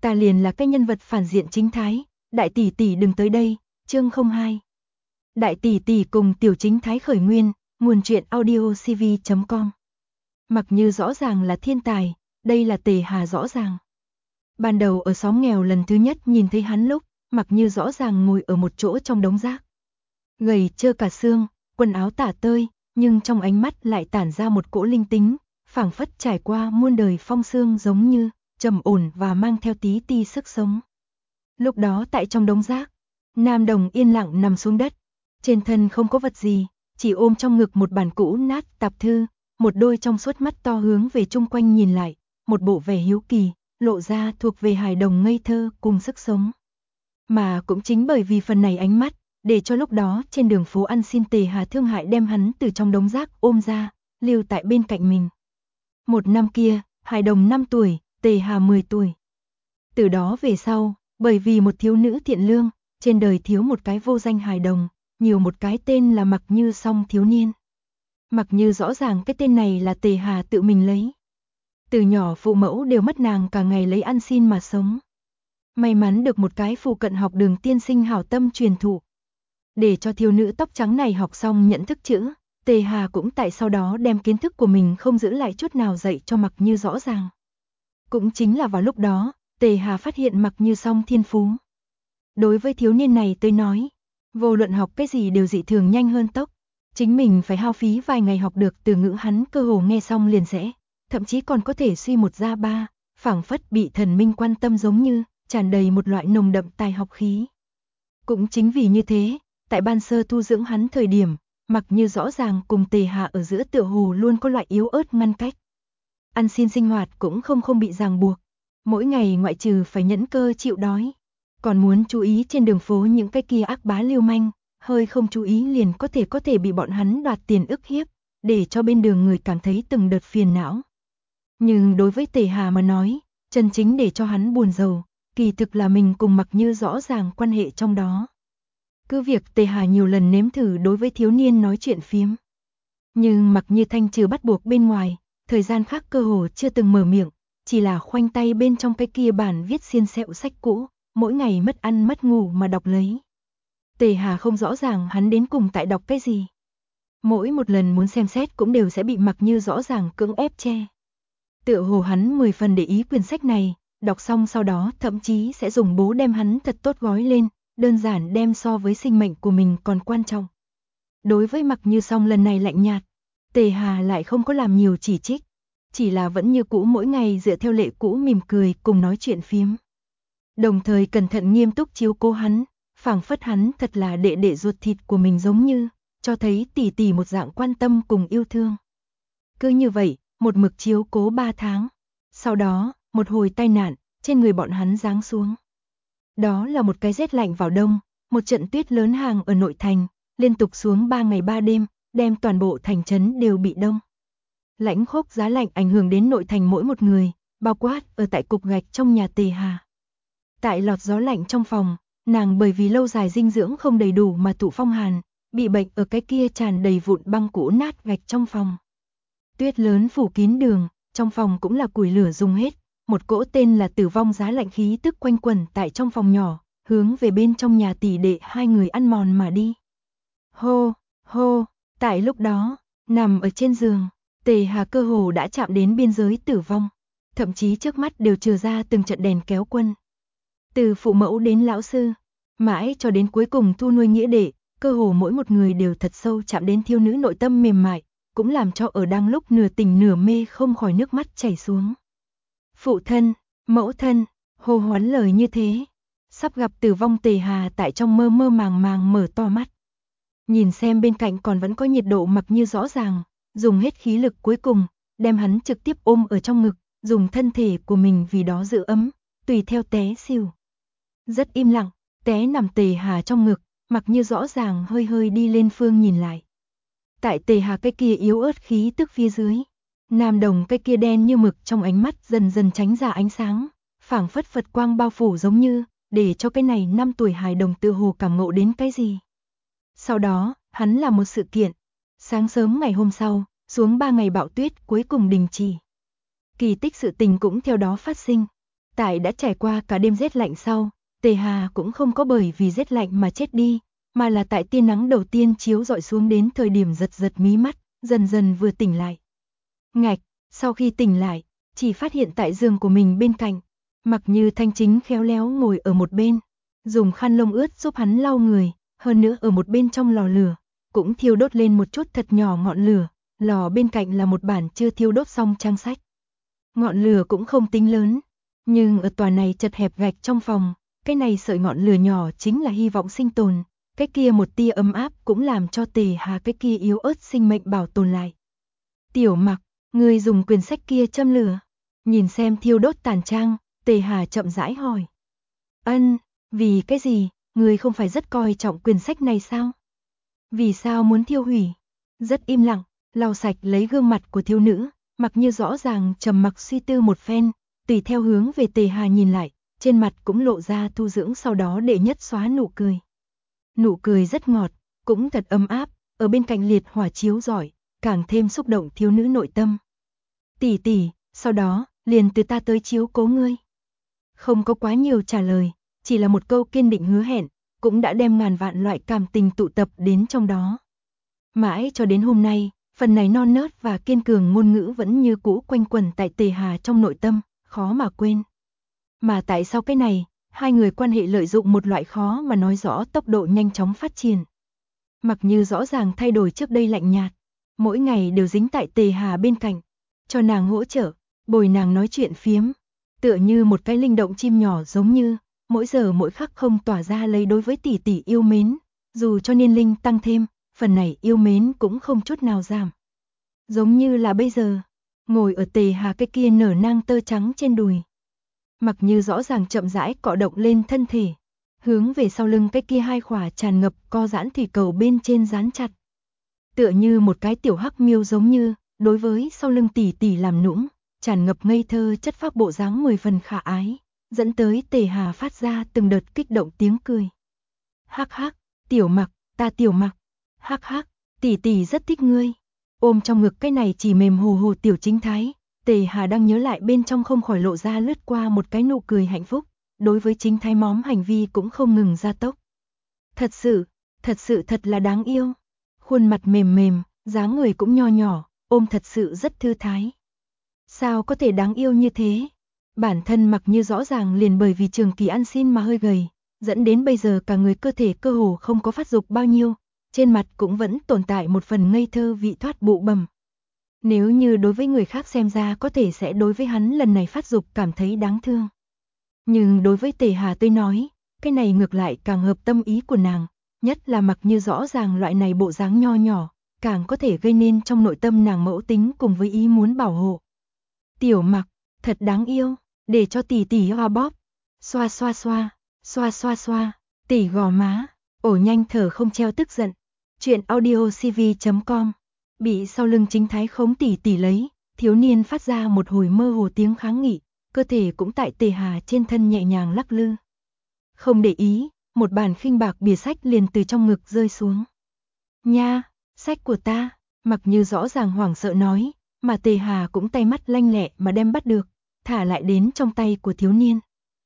ta liền là cái nhân vật phản diện chính thái, đại tỷ tỷ đừng tới đây, chương 02. Đại tỷ tỷ cùng tiểu chính thái khởi nguyên, nguồn truyện audiocv.com. Mặc Như rõ ràng là thiên tài, đây là Tề Hà rõ ràng. Ban đầu ở xóm nghèo lần thứ nhất nhìn thấy hắn lúc, Mặc Như rõ ràng ngồi ở một chỗ trong đống rác. Gầy trơ cả xương, quần áo tả tơi, nhưng trong ánh mắt lại tản ra một cỗ linh tính, phảng phất trải qua muôn đời phong sương giống như, trầm ổn và mang theo tí ti sức sống. Lúc đó tại trong đống rác, Nam Đồng yên lặng nằm xuống đất, trên thân không có vật gì, chỉ ôm trong ngực một bản cũ nát tạp thư, một đôi trong suốt mắt to hướng về chung quanh nhìn lại, một bộ vẻ hiếu kỳ, lộ ra thuộc về hài đồng ngây thơ cùng sức sống. Mà cũng chính bởi vì phần này ánh mắt, để cho lúc đó trên đường phố ăn xin Tề Hà thương hại đem hắn từ trong đống rác ôm ra, lưu tại bên cạnh mình. Một năm kia, hài đồng 5 tuổi, Tề Hà 10 tuổi. Từ đó về sau, bởi vì một thiếu nữ thiện lương, trên đời thiếu một cái vô danh hài đồng, nhiều một cái tên là Mặc Như song thiếu niên. Mặc Như rõ ràng cái tên này là Tề Hà tự mình lấy. Từ nhỏ phụ mẫu đều mất nàng cả ngày lấy ăn xin mà sống. May mắn được một cái phụ cận học đường tiên sinh hảo tâm truyền thụ. Để cho thiếu nữ tóc trắng này học xong nhận thức chữ, Tề Hà cũng tại sau đó đem kiến thức của mình không giữ lại chút nào dạy cho Mặc Như rõ ràng. Cũng chính là vào lúc đó, Tề Hà phát hiện Mặc Như song thiên phú. Đối với thiếu niên này tôi nói, vô luận học cái gì đều dị thường nhanh hơn tốc. Chính mình phải hao phí vài ngày học được từ ngữ hắn cơ hồ nghe xong liền sẽ, thậm chí còn có thể suy một ra ba, phảng phất bị thần minh quan tâm giống như, tràn đầy một loại nồng đậm tài học khí. Cũng chính vì như thế, tại ban sơ tu dưỡng hắn thời điểm, Mặc Như rõ ràng cùng Tề Hà ở giữa tựa hồ luôn có loại yếu ớt ngăn cách. Ăn xin sinh hoạt cũng không bị ràng buộc, mỗi ngày ngoại trừ phải nhẫn cơ chịu đói, còn muốn chú ý trên đường phố những cái kia ác bá lưu manh, hơi không chú ý liền có thể bị bọn hắn đoạt tiền ức hiếp, để cho bên đường người cảm thấy từng đợt phiền não. Nhưng đối với Tề Hà mà nói, chân chính để cho hắn buồn rầu, kỳ thực là mình cùng Mặc Như rõ ràng quan hệ trong đó. Cứ việc Tề Hà nhiều lần nếm thử đối với thiếu niên nói chuyện phiếm, nhưng Mặc Như thanh trừ bắt buộc bên ngoài, thời gian khác cơ hồ chưa từng mở miệng, chỉ là khoanh tay bên trong cái kia bản viết xiên xẹo sách cũ, mỗi ngày mất ăn mất ngủ mà đọc lấy. Tề Hà không rõ ràng hắn đến cùng tại đọc cái gì. Mỗi một lần muốn xem xét cũng đều sẽ bị Mặc Như rõ ràng cưỡng ép che. Tựa hồ hắn 10 phần để ý quyển sách này, đọc xong sau đó thậm chí sẽ dùng bố đem hắn thật tốt gói lên, đơn giản đem so với sinh mệnh của mình còn quan trọng. Đối với Mặc Như song lần này lạnh nhạt, Tề Hà lại không có làm nhiều chỉ trích, chỉ là vẫn như cũ mỗi ngày dựa theo lệ cũ mỉm cười cùng nói chuyện phiếm. Đồng thời cẩn thận nghiêm túc chiếu cố hắn, phảng phất hắn thật là đệ đệ ruột thịt của mình giống như, cho thấy tỷ tỷ một dạng quan tâm cùng yêu thương. Cứ như vậy, một mực chiếu cố 3 tháng. Sau đó, một hồi tai nạn, trên người bọn hắn giáng xuống. Đó là một cái rét lạnh vào đông, một trận tuyết lớn hàng ở nội thành, liên tục xuống 3 ngày 3 đêm, đem toàn bộ thành trấn đều bị đông. Lãnh khốc giá lạnh ảnh hưởng đến nội thành mỗi một người, bao quát ở tại cục gạch trong nhà Tề Hà. Tại lọt gió lạnh trong phòng, nàng bởi vì lâu dài dinh dưỡng không đầy đủ mà tụ phong hàn, bị bệnh ở cái kia tràn đầy vụn băng cũ nát gạch trong phòng. Tuyết lớn phủ kín đường, trong phòng cũng là củi lửa dùng hết, một cỗ tên là tử vong giá lạnh khí tức quanh quẩn tại trong phòng nhỏ, hướng về bên trong nhà tỷ đệ hai người ăn mòn mà đi. Hô, hô, tại lúc đó, nằm ở trên giường, Tề Hà cơ hồ đã chạm đến biên giới tử vong, thậm chí trước mắt đều trừ ra từng trận đèn kéo quân. Từ phụ mẫu đến lão sư, mãi cho đến cuối cùng thu nuôi nghĩa đệ, cơ hồ mỗi một người đều thật sâu chạm đến thiếu nữ nội tâm mềm mại, cũng làm cho ở đang lúc nửa tỉnh nửa mê không khỏi nước mắt chảy xuống. Phụ thân, mẫu thân, hô hoán lời như thế, sắp gặp tử vong Tề Hà tại trong mơ mơ màng màng mở to mắt. Nhìn xem bên cạnh còn vẫn có nhiệt độ Mặc Như rõ ràng, dùng hết khí lực cuối cùng, đem hắn trực tiếp ôm ở trong ngực, dùng thân thể của mình vì đó giữ ấm, tùy theo té xỉu. Rất im lặng, té nằm Tề Hà trong ngực, Mặc Như rõ ràng hơi hơi đi lên phương nhìn lại. Tại Tề Hà cái kia yếu ớt khí tức phía dưới, Nam Đồng cái kia đen như mực trong ánh mắt dần dần tránh ra ánh sáng, phảng phất Phật quang bao phủ giống như, để cho cái này 5 tuổi hài đồng tự hồ cảm ngộ đến cái gì. Sau đó, hắn làm một sự kiện. Sáng sớm ngày hôm sau, xuống 3 ngày bão tuyết cuối cùng đình chỉ. Kỳ tích sự tình cũng theo đó phát sinh. Tại đã trải qua cả đêm rét lạnh sau, Tề Hà cũng không có bởi vì rét lạnh mà chết đi, mà là tại tia nắng đầu tiên chiếu rọi xuống đến thời điểm giật giật mí mắt, dần dần vừa tỉnh lại. Ngạch, sau khi tỉnh lại, chỉ phát hiện tại giường của mình bên cạnh, Mặc Như Thanh chính khéo léo ngồi ở một bên, dùng khăn lông ướt giúp hắn lau người, hơn nữa ở một bên trong lò lửa, cũng thiêu đốt lên một chút thật nhỏ ngọn lửa, lò bên cạnh là một bản chưa thiêu đốt xong trang sách. Ngọn lửa cũng không tính lớn, nhưng ở tòa này chật hẹp gạch trong phòng, cái này sợi ngọn lửa nhỏ chính là hy vọng sinh tồn, cái kia một tia ấm áp cũng làm cho Tề Hà cái kia yếu ớt sinh mệnh bảo tồn lại. Tiểu Mặc, ngươi dùng quyển sách kia châm lửa, nhìn xem thiêu đốt tàn trang, Tề Hà chậm rãi hỏi. Ân, vì cái gì, ngươi không phải rất coi trọng quyển sách này sao? Vì sao muốn thiêu hủy? Rất im lặng, lau sạch lấy gương mặt của thiếu nữ, Mặc Như rõ ràng trầm mặc suy tư một phen, tùy theo hướng về Tề Hà nhìn lại, trên mặt cũng lộ ra tu dưỡng sau đó đệ nhất xóa nụ cười. Nụ cười rất ngọt, cũng thật ấm áp, ở bên cạnh liệt hỏa chiếu rọi, càng thêm xúc động thiếu nữ nội tâm. Tỷ tỷ, sau đó, liền từ ta tới chiếu cố ngươi. Không có quá nhiều trả lời, chỉ là một câu kiên định hứa hẹn, cũng đã đem ngàn vạn loại cảm tình tụ tập đến trong đó. Mãi cho đến hôm nay, phần này non nớt và kiên cường ngôn ngữ vẫn như cũ quanh quẩn tại Tề Hà trong nội tâm, khó mà quên. Mà tại sao cái này, hai người quan hệ lợi dụng một loại khó mà nói rõ tốc độ nhanh chóng phát triển. Mặc Như rõ ràng thay đổi trước đây lạnh nhạt, mỗi ngày đều dính tại Tề Hà bên cạnh, cho nàng hỗ trợ, bồi nàng nói chuyện phiếm, tựa như một cái linh động chim nhỏ giống như, mỗi giờ mỗi khắc không tỏa ra lấy đối với tỷ tỷ yêu mến, dù cho niên linh tăng thêm, phần này yêu mến cũng không chút nào giảm. Giống như là bây giờ, ngồi ở Tề Hà cái kia nở nang tơ trắng trên đùi. Mặc Như rõ ràng chậm rãi cọ động lên thân thể, hướng về sau lưng cái kia hai khỏa tràn ngập co giãn thủy cầu bên trên dán chặt. Tựa như một cái tiểu hắc miêu giống như, đối với sau lưng tỷ tỷ làm nũng, tràn ngập ngây thơ chất phác bộ dáng 10 phần khả ái, dẫn tới Tề Hà phát ra từng đợt kích động tiếng cười. Hắc hắc, Tiểu Mặc, ta Tiểu Mặc, hắc hắc, tỷ tỷ rất thích ngươi. Ôm trong ngực cái này chỉ mềm hồ hồ tiểu chính thái, Tề Hà đang nhớ lại bên trong không khỏi lộ ra lướt qua một cái nụ cười hạnh phúc, đối với chính thái móm hành vi cũng không ngừng gia tốc. Thật sự thật là đáng yêu. Khuôn mặt mềm mềm, dáng người cũng nho nhỏ, ôm thật sự rất thư thái. Sao có thể đáng yêu như thế? Bản thân Mặc Như rõ ràng liền bởi vì trường kỳ ăn xin mà hơi gầy, dẫn đến bây giờ cả người cơ thể cơ hồ không có phát dục bao nhiêu, trên mặt cũng vẫn tồn tại một phần ngây thơ vị thoát bụ bầm. Nếu như đối với người khác xem ra có thể sẽ đối với hắn lần này phát dục cảm thấy đáng thương. Nhưng đối với Tề Hà tôi nói, cái này ngược lại càng hợp tâm ý của nàng, nhất là Mặc Như rõ ràng loại này bộ dáng nho nhỏ, càng có thể gây nên trong nội tâm nàng mẫu tính cùng với ý muốn bảo hộ. Tiểu Mặc, thật đáng yêu, để cho tỷ tỷ hoa bóp, xoa xoa xoa, xoa xoa xoa, tỷ gò má, ổ nhanh thở không treo tức giận. Chuyện audiocv.com. Bị sau lưng chính thái khống tỷ tỷ lấy, thiếu niên phát ra một hồi mơ hồ tiếng kháng nghị, cơ thể cũng tại Tề Hà trên thân nhẹ nhàng lắc lư. Không để ý, một bản khinh bạc bìa sách liền từ trong ngực rơi xuống. Nha, sách của ta, Mặc Như rõ ràng hoảng sợ nói, mà Tề Hà cũng tay mắt lanh lẹ mà đem bắt được, thả lại đến trong tay của thiếu niên.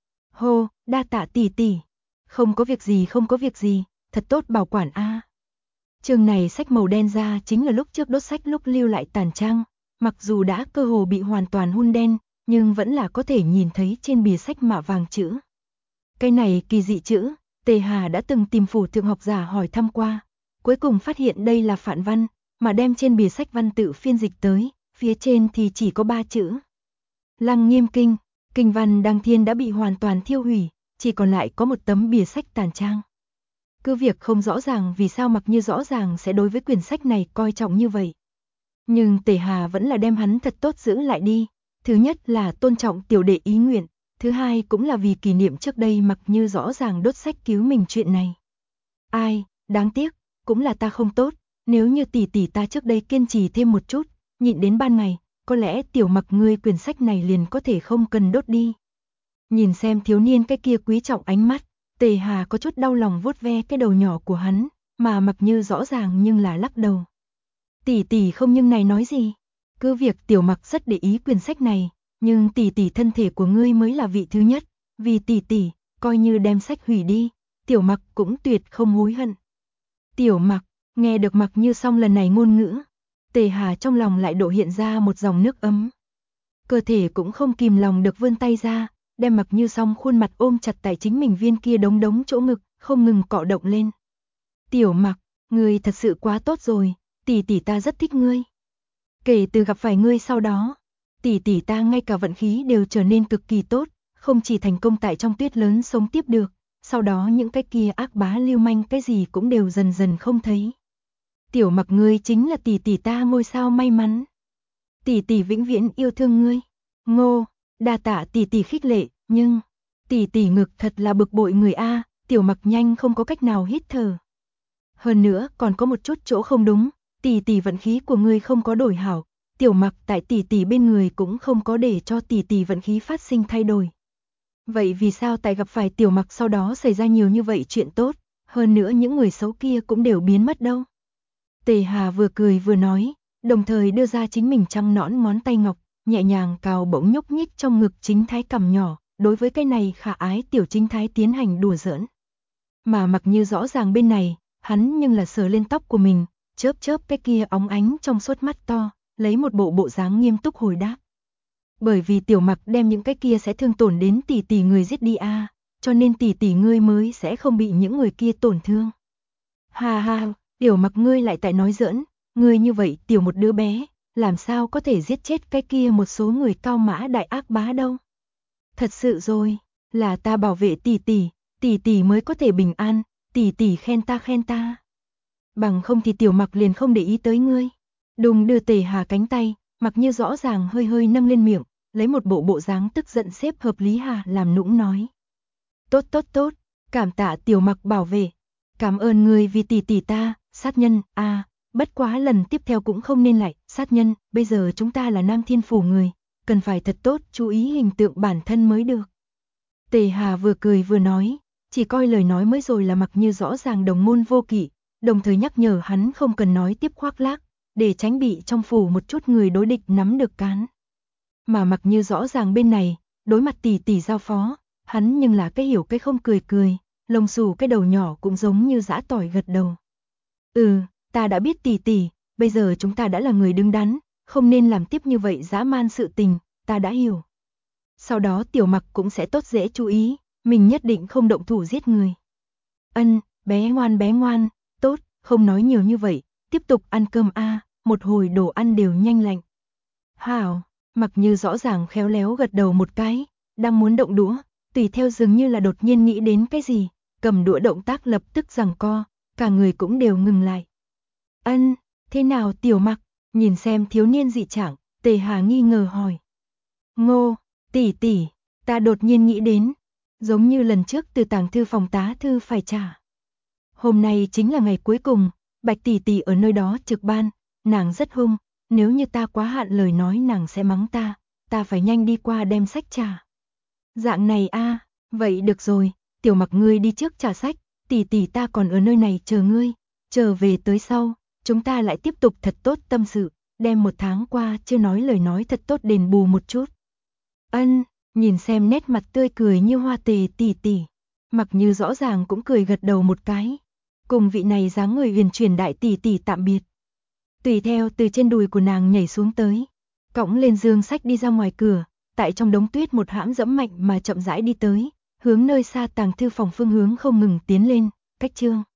Hô, đa tạ tỷ tỷ. Không có việc gì, thật tốt bảo quản a. Chương này sách màu đen ra chính là lúc trước đốt sách lúc lưu lại tàn trang, mặc dù đã cơ hồ bị hoàn toàn hun đen, nhưng vẫn là có thể nhìn thấy trên bìa sách mạ vàng chữ. Cái này kỳ dị chữ, Tề Hà đã từng tìm phủ thượng học giả hỏi thăm qua, cuối cùng phát hiện đây là phản văn, mà đem trên bìa sách văn tự phiên dịch tới, phía trên thì chỉ có 3 chữ. Lăng Nghiêm Kinh, kinh văn đăng thiên đã bị hoàn toàn thiêu hủy, chỉ còn lại có một tấm bìa sách tàn trang. Cứ việc không rõ ràng vì sao Mặc Như rõ ràng sẽ đối với quyển sách này coi trọng như vậy. Nhưng Tề Hà vẫn là đem hắn thật tốt giữ lại đi. Thứ nhất là tôn trọng tiểu đệ ý nguyện, thứ hai cũng là vì kỷ niệm trước đây Mặc Như rõ ràng đốt sách cứu mình chuyện này. Ai, đáng tiếc, cũng là ta không tốt, nếu như tỷ tỷ ta trước đây kiên trì thêm một chút, nhịn đến ban ngày, có lẽ Tiểu Mặc ngươi quyển sách này liền có thể không cần đốt đi. Nhìn xem thiếu niên cái kia quý trọng ánh mắt, Tề Hà có chút đau lòng vuốt ve cái đầu nhỏ của hắn, mà Mặc Như rõ ràng nhưng là lắc đầu. Tỷ tỷ không nhưng này nói gì, cứ việc Tiểu Mặc rất để ý quyển sách này, nhưng tỷ tỷ thân thể của ngươi mới là vị thứ nhất, vì tỷ tỷ, coi như đem sách hủy đi, Tiểu Mặc cũng tuyệt không hối hận. Tiểu Mặc, nghe được Mặc Như Song lần này ngôn ngữ, Tề Hà trong lòng lại đổ hiện ra một dòng nước ấm. Cơ thể cũng không kìm lòng được vươn tay ra, đem Mặc Như Song khuôn mặt ôm chặt tại chính mình viên kia đống đống chỗ ngực, không ngừng cọ động lên. Tiểu Mặc, ngươi thật sự quá tốt rồi, tỷ tỷ ta rất thích ngươi. Kể từ gặp phải ngươi sau đó, tỷ tỷ ta ngay cả vận khí đều trở nên cực kỳ tốt, không chỉ thành công tại trong tuyết lớn sống tiếp được, sau đó những cái kia ác bá lưu manh cái gì cũng đều dần dần không thấy. Tiểu Mặc, ngươi chính là tỷ tỷ ta ngôi sao may mắn. Tỷ tỷ vĩnh viễn yêu thương ngươi. Ngô, đa tạ tỷ tỷ khích lệ, nhưng tỷ tỷ ngực thật là bực bội người a. Tiểu Mặc nhanh không có cách nào hít thở. Hơn nữa còn có một chút chỗ không đúng, tỷ tỷ vận khí của ngươi không có đổi hảo, Tiểu Mặc tại tỷ tỷ bên người cũng không có để cho tỷ tỷ vận khí phát sinh thay đổi. Vậy vì sao tại gặp phải Tiểu Mặc sau đó xảy ra nhiều như vậy chuyện tốt, hơn nữa những người xấu kia cũng đều biến mất đâu? Tề Hà vừa cười vừa nói, đồng thời đưa ra chính mình trắng nõn ngón tay ngọc, nhẹ nhàng cào bỗng nhúc nhích trong ngực Chính Thái cằm nhỏ, đối với cái này khả ái tiểu Chính Thái tiến hành đùa giỡn. Mà Mặc Như rõ ràng bên này, hắn nhưng là sờ lên tóc của mình, chớp chớp cái kia óng ánh trong suốt mắt to, lấy một bộ dáng nghiêm túc hồi đáp. Bởi vì Tiểu Mặc đem những cái kia sẽ thương tổn đến tỷ tỷ người giết đi a, cho nên tỷ tỷ ngươi mới sẽ không bị những người kia tổn thương. Ha ha, Tiểu Mặc ngươi lại tại nói giỡn, ngươi như vậy tiểu một đứa bé, làm sao có thể giết chết cái kia một số người cao mã đại ác bá đâu. Thật sự rồi, là ta bảo vệ tỷ tỷ mới có thể bình an, tỷ tỷ khen ta. Bằng không thì Tiểu Mặc liền không để ý tới ngươi. Đùng đưa Tề Hà cánh tay, Mặc Như rõ ràng hơi hơi nâng lên miệng, lấy một bộ dáng tức giận xếp hợp Lý Hà làm nũng nói. Tốt, cảm tạ Tiểu Mặc bảo vệ. Cảm ơn ngươi vì tỷ tỷ ta, sát nhân, bất quá lần tiếp theo cũng không nên lại, sát nhân, bây giờ chúng ta là Nam Thiên Phủ người, cần phải thật tốt chú ý hình tượng bản thân mới được. Tề Hà vừa cười vừa nói, chỉ coi lời nói mới rồi là Mặc Như rõ ràng đồng môn vô kỵ, đồng thời nhắc nhở hắn không cần nói tiếp khoác lác, để tránh bị trong phủ một chút người đối địch nắm được cán. Mà Mặc Như rõ ràng bên này, đối mặt tỷ tỷ giao phó, hắn nhưng là cái hiểu cái không cười, lông xù cái đầu nhỏ cũng giống như giã tỏi gật đầu. Ta đã biết tỷ, bây giờ chúng ta đã là người đứng đắn, không nên làm tiếp như vậy dã man sự tình, ta đã hiểu. Sau đó Tiểu Mặc cũng sẽ tốt dễ chú ý, mình nhất định không động thủ giết người. Bé ngoan, tốt, không nói nhiều như vậy, tiếp tục ăn cơm một hồi đồ ăn đều nhanh lạnh. Hảo, Mặc Như rõ ràng khéo léo gật đầu một cái, đang muốn động đũa, tùy theo dường như là đột nhiên nghĩ đến cái gì, cầm đũa động tác lập tức giằng co, cả người cũng đều ngừng lại. Thế nào Tiểu Mặc, nhìn xem thiếu niên dị trạng, Tề Hà nghi ngờ hỏi. Ngô, tỷ, ta đột nhiên nghĩ đến, giống như lần trước từ tàng thư phòng tá thư phải trả. Hôm nay chính là ngày cuối cùng, Bạch tỷ ở nơi đó trực ban, nàng rất hung, nếu như ta quá hạn lời nói nàng sẽ mắng ta phải nhanh đi qua đem sách trả. Dạng này vậy được rồi, Tiểu Mặc ngươi đi trước trả sách, tỷ ta còn ở nơi này chờ ngươi, chờ về tới sau, chúng ta lại tiếp tục thật tốt tâm sự, đem một tháng qua chưa nói lời nói thật tốt đền bù một chút. Nhìn xem nét mặt tươi cười như hoa Tề tỷ, Mặc Như rõ ràng cũng cười gật đầu một cái, cùng vị này dáng người huyền chuyển đại tỷ tạm biệt. Tùy theo từ trên đùi của nàng nhảy xuống tới, cõng lên dương sách đi ra ngoài cửa, tại trong đống tuyết một hãm dẫm mạnh mà chậm rãi đi tới, hướng nơi xa tàng thư phòng phương hướng không ngừng tiến lên, cách chương.